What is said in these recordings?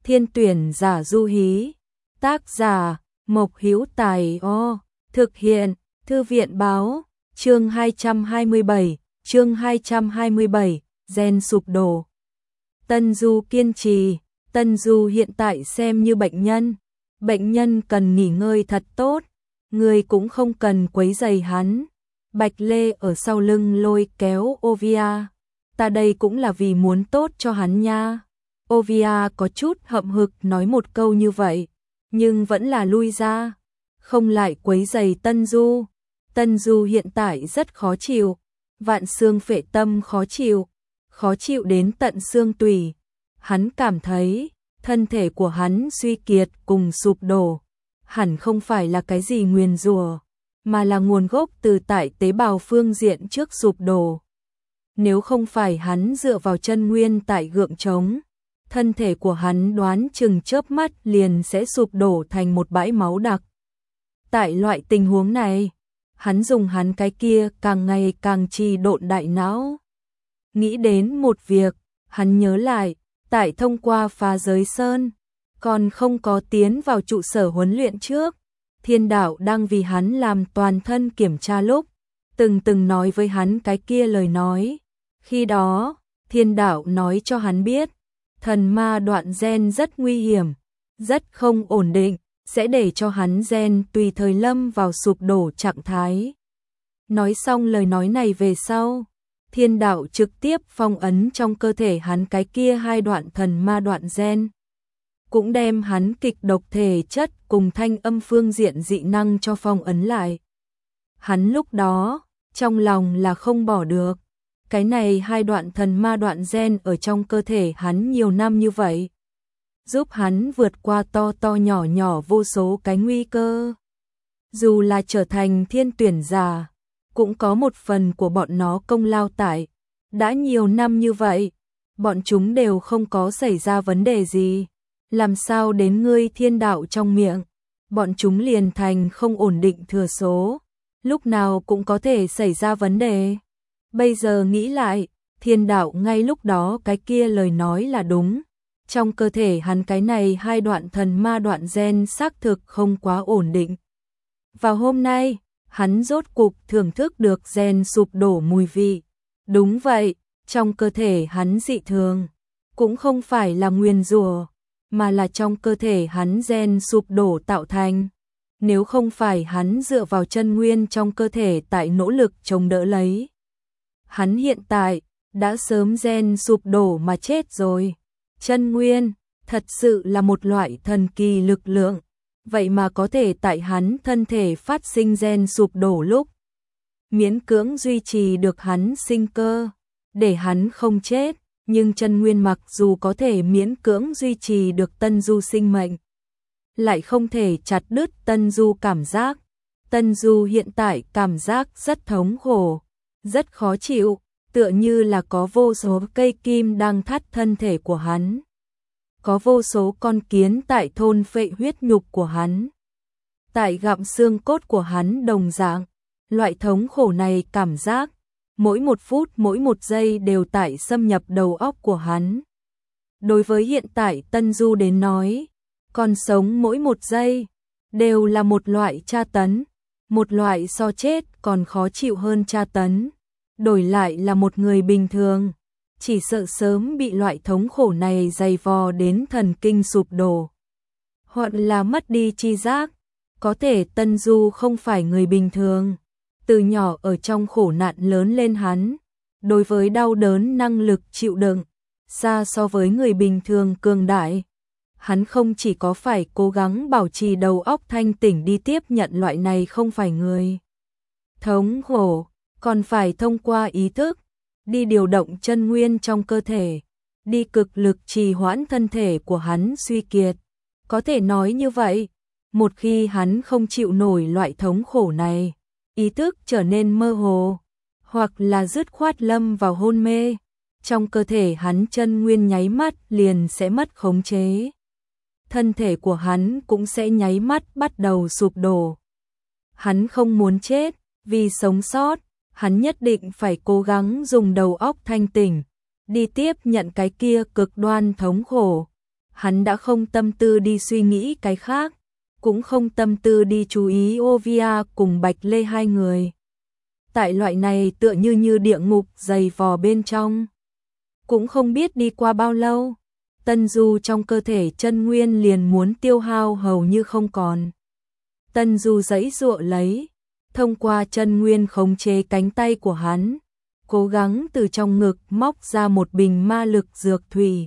Thiên tuyển giả du hí. Tác giả Mộc Hữu Tài. Thực hiện Thư viện báo. Chương 227, gen sụp đổ. Tân Du kiên trì. Tân Du hiện tại xem như bệnh nhân. Bệnh nhân cần nghỉ ngơi thật tốt. Người cũng không cần quấy rầy hắn. Bạch Lê ở sau lưng lôi kéo Ovia. Ta đây cũng là vì muốn tốt cho hắn nha. Ovia có chút hậm hực nói một câu như vậy, nhưng vẫn là lui ra, không lại quấy rầy Tân Du. Tân Du hiện tại rất khó chịu, vạn xương phệ tâm khó chịu đến tận xương tủy. Hắn cảm thấy thân thể của hắn suy kiệt cùng sụp đổ, hẳn không phải là cái gì nguyền rủa, mà là nguồn gốc từ tại tế bào phương diện trước sụp đổ. Nếu không phải hắn dựa vào chân nguyên tại gượng trống, thân thể của hắn đoán chừng chớp mắt liền sẽ sụp đổ thành một bãi máu đặc. Tại loại tình huống này, hắn dùng hắn cái kia càng ngày càng trì độn đại não. Nghĩ đến một việc, hắn nhớ lại, tại thông qua phá giới sơn, còn không có tiến vào trụ sở huấn luyện trước, Thiên Đạo đang vì hắn làm toàn thân kiểm tra lúc, từng nói với hắn cái kia lời nói. Khi đó, Thiên Đạo nói cho hắn biết, thần ma đoạn gen rất nguy hiểm, rất không ổn định, sẽ để cho hắn gen tùy thời lâm vào sụp đổ trạng thái. Nói xong lời nói này về sau, Thiên Đạo trực tiếp phong ấn trong cơ thể hắn cái kia 2 đoạn thần ma đoạn gen, cũng đem hắn kịch độc thể chất cùng thanh âm phương diện dị năng cho phong ấn lại. Hắn lúc đó, trong lòng là không bỏ được. Cái này 2 đoạn thần ma đoạn gen ở trong cơ thể hắn nhiều năm như vậy, giúp hắn vượt qua to nhỏ vô số cái nguy cơ. Dù là trở thành thiên tuyển giả, cũng có một phần của bọn nó công lao tại. Đã nhiều năm như vậy, bọn chúng đều không có xảy ra vấn đề gì. Làm sao đến ngươi Thiên Đạo trong miệng, bọn chúng liền thành không ổn định thừa số, lúc nào cũng có thể xảy ra vấn đề. Bây giờ nghĩ lại, Thiên Đạo ngay lúc đó cái kia lời nói là đúng. Trong cơ thể hắn cái này 2 đoạn thần ma đoạn gen xác thực không quá ổn định. Vào hôm nay, hắn rốt cục thưởng thức được gen sụp đổ mùi vị. Đúng vậy, trong cơ thể hắn dị thường, cũng không phải là nguyền rủa, mà là trong cơ thể hắn gen sụp đổ tạo thành. Nếu không phải hắn dựa vào chân nguyên trong cơ thể tại nỗ lực chống đỡ lấy, hắn hiện tại đã sớm gen sụp đổ mà chết rồi. Chân nguyên thật sự là một loại thần kỳ lực lượng, vậy mà có thể tại hắn thân thể phát sinh gen sụp đổ lúc, miễn cưỡng duy trì được hắn sinh cơ, để hắn không chết. Nhưng chân nguyên mặc dù có thể miễn cưỡng duy trì được Tân Du sinh mệnh, lại không thể chặt đứt Tân Du cảm giác. Tân Du hiện tại cảm giác rất thống khổ, rất khó chịu, tựa như là có vô số cây kim đang thắt thân thể của hắn. Có vô số con kiến tại thôn phệ huyết nhục của hắn, tại gặm xương cốt của hắn đồng dạng. Loại thống khổ này cảm giác, mỗi một phút mỗi một giây đều tại xâm nhập đầu óc của hắn. Đối với hiện tại Tân Du đến nói, còn sống mỗi một giây đều là một loại tra tấn, một loại so chết còn khó chịu hơn tra tấn. Đổi lại là một người bình thường, chỉ sợ sớm bị loại thống khổ này dày vò đến thần kinh sụp đổ, hoặc là mất đi tri giác. Có thể Tân Du không phải người bình thường, từ nhỏ ở trong khổ nạn lớn lên hắn, đối với đau đớn năng lực chịu đựng xa so với người bình thường cường đại. Hắn không chỉ có phải cố gắng bảo trì đầu óc thanh tỉnh đi tiếp nhận loại này không phải người thống khổ, còn phải thông qua ý thức đi điều động chân nguyên trong cơ thể, đi cực lực trì hoãn thân thể của hắn suy kiệt. Có thể nói như vậy, một khi hắn không chịu nổi loại thống khổ này, ý thức trở nên mơ hồ, hoặc là dứt khoát lâm vào hôn mê, trong cơ thể hắn chân nguyên nháy mắt liền sẽ mất khống chế. Thân thể của hắn cũng sẽ nháy mắt bắt đầu sụp đổ. Hắn không muốn chết, vì sống sót, hắn nhất định phải cố gắng dùng đầu óc thanh tỉnh, đi tiếp nhận cái kia cực đoan thống khổ. hắn đã không tâm tư đi suy nghĩ cái khác, cũng không tâm tư đi chú ý Ovia cùng Bạch Lê hai người. Tại loại này tựa như địa ngục dày vò bên trong. Cũng không biết đi qua bao lâu, Tân Du trong cơ thể chân nguyên liền muốn tiêu hao hầu như không còn. Tân Du giãy giụa lấy, thông qua chân nguyên khống chế cánh tay của hắn, cố gắng từ trong ngực móc ra một bình ma lực dược thủy.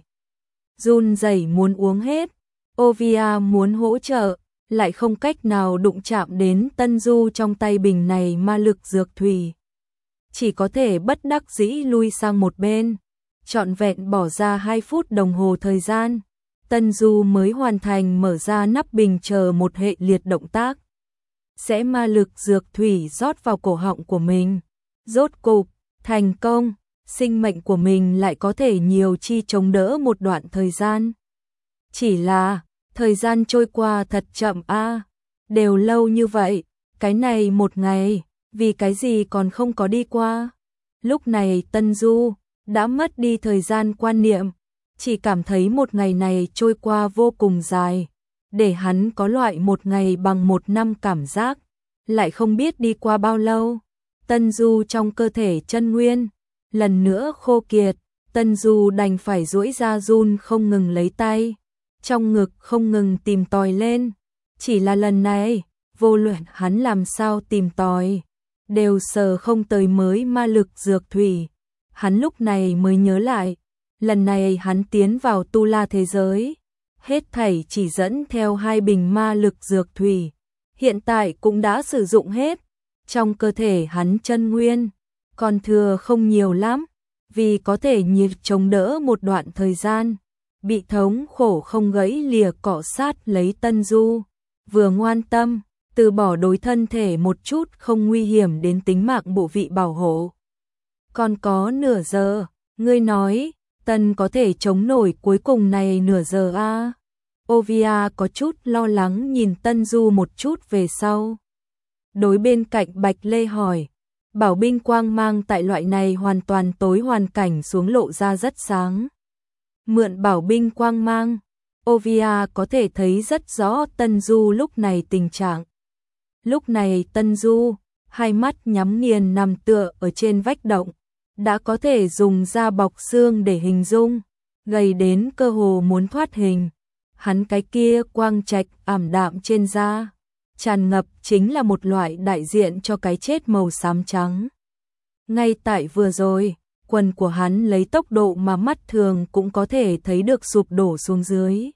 Run rẩy muốn uống hết, Ovia muốn hỗ trợ, lại không cách nào đụng chạm đến Tân Du trong tay bình này ma lực dược thủy. Chỉ có thể bất đắc dĩ lui sang một bên, trọn vẹn bỏ ra 2 phút đồng hồ thời gian, Tân Du mới hoàn thành mở ra nắp bình chờ một hệ liệt động tác. Sẽ ma lực dược thủy rót vào cổ họng của mình. Rốt cục, thành công, sinh mệnh của mình lại có thể nhiều chi chống đỡ một đoạn thời gian. Chỉ là, thời gian trôi qua thật chậm a, đều lâu như vậy, cái này một ngày, vì cái gì còn không có đi qua. Lúc này Tân Du đã mất đi thời gian quan niệm, chỉ cảm thấy một ngày này trôi qua vô cùng dài, để hắn có loại một ngày bằng một năm cảm giác, lại không biết đi qua bao lâu. Tân Du trong cơ thể chân nguyên lần nữa khô kiệt, Tân Du đành phải duỗi ra run không ngừng lấy tay, trong ngực không ngừng tìm tòi lên, chỉ là lần này, vô luận hắn làm sao tìm tòi, đều sờ không tới mới ma lực dược thủy. Hắn lúc này mới nhớ lại, lần này hắn tiến vào tu la thế giới, hết thảy chỉ dẫn theo 2 bình ma lực dược thủy, hiện tại cũng đã sử dụng hết, trong cơ thể hắn chân nguyên, còn thừa không nhiều lắm, vì có thể nhiệt chống đỡ một đoạn thời gian, bị thống khổ không gãy lìa cọ sát lấy Tân Du, vừa ngoan tâm, từ bỏ đối thân thể một chút không nguy hiểm đến tính mạng bộ vị bảo hộ. Còn có nửa giờ, ngươi nói, Tân có thể chống nổi cuối cùng này nửa giờ a? Ovia có chút lo lắng nhìn Tân Du một chút về sau. Đối bên cạnh Bạch Lê hỏi, bảo binh quang mang tại loại này hoàn toàn tối hoàn cảnh xuống lộ ra rất sáng. Mượn bảo binh quang mang, Ovia có thể thấy rất rõ Tân Du lúc này tình trạng. Lúc này Tân Du, hai mắt nhắm nghiền nằm tựa ở trên vách động, đã có thể dùng da bọc xương để hình dung, gầy đến cơ hồ muốn thoát hình. Hắn cái kia quang trạch ảm đạm trên da, tràn ngập chính là một loại đại diện cho cái chết màu xám trắng. Ngay tại vừa rồi, quần của hắn lấy tốc độ mà mắt thường cũng có thể thấy được sụp đổ xuống dưới.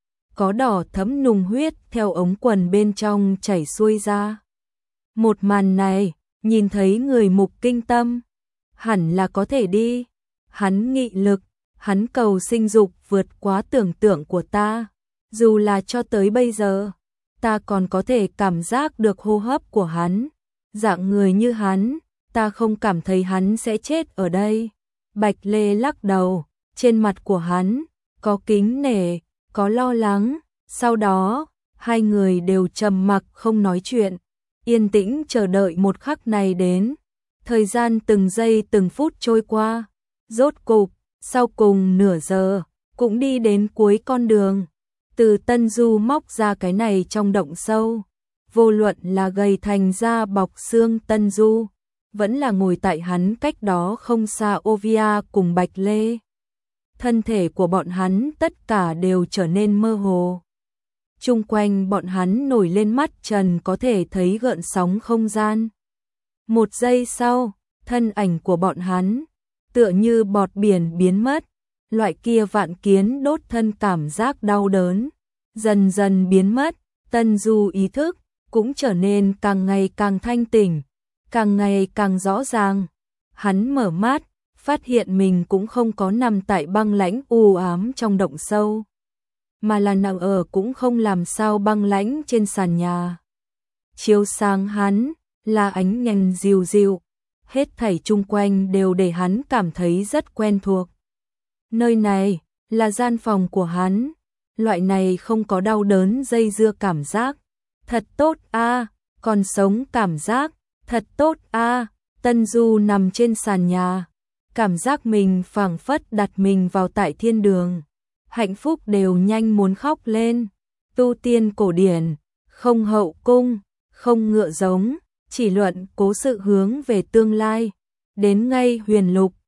Có đỏ thẫm nùng huyết theo ống quần bên trong chảy xuôi ra. Một màn này, nhìn thấy người mục kinh tâm, hẳn là có thể đi. Hắn nghị lực, hắn cầu sinh dục vượt quá tưởng tượng của ta. Dù là cho tới bây giờ, ta còn có thể cảm giác được hô hấp của hắn. Dạng người như hắn, ta không cảm thấy hắn sẽ chết ở đây. Bạch Lê lắc đầu, trên mặt của hắn, có kính nể, có lo lắng. Sau đó, hai người đều trầm mặc không nói chuyện, yên tĩnh chờ đợi một khắc này đến. Thời gian từng giây từng phút trôi qua, rốt cục, sau cùng nửa giờ, cũng đi đến cuối con đường. Từ Tân Du móc ra cái này trong động sâu, vô luận là gầy thành da bọc xương Tân Du, vẫn là ngồi tại hắn cách đó không xa Ovia cùng Bạch Lê. Thân thể của bọn hắn tất cả đều trở nên mơ hồ. Chung quanh bọn hắn nổi lên mắt trần có thể thấy gợn sóng không gian. Một giây sau, thân ảnh của bọn hắn, tựa như bọt biển biến mất, loại kia vạn kiến đốt thân cảm giác đau đớn, dần dần biến mất, Tân Du ý thức, cũng trở nên càng ngày càng thanh tỉnh, càng ngày càng rõ ràng. Hắn mở mắt, phát hiện mình cũng không có nằm tại băng lãnh u ám trong động sâu, mà là nằm ở cũng không làm sao băng lãnh trên sàn nhà. Chiếu sáng hắn, là ánh nhành dịu dịu, hết thảy chung quanh đều để hắn cảm thấy rất quen thuộc. Nơi này, là gian phòng của hắn, loại này không có đau đớn dây dưa cảm giác. Thật tốt a, còn sống cảm giác, thật tốt a. Tân Du nằm trên sàn nhà, cảm giác mình phảng phất đặt mình vào tại thiên đường. hạnh phúc đều nhanh muốn khóc lên. Tu tiên cổ điển, không hậu cung, không ngựa giống, chỉ luận cố sự hướng về tương lai. Đến ngay huyền lục,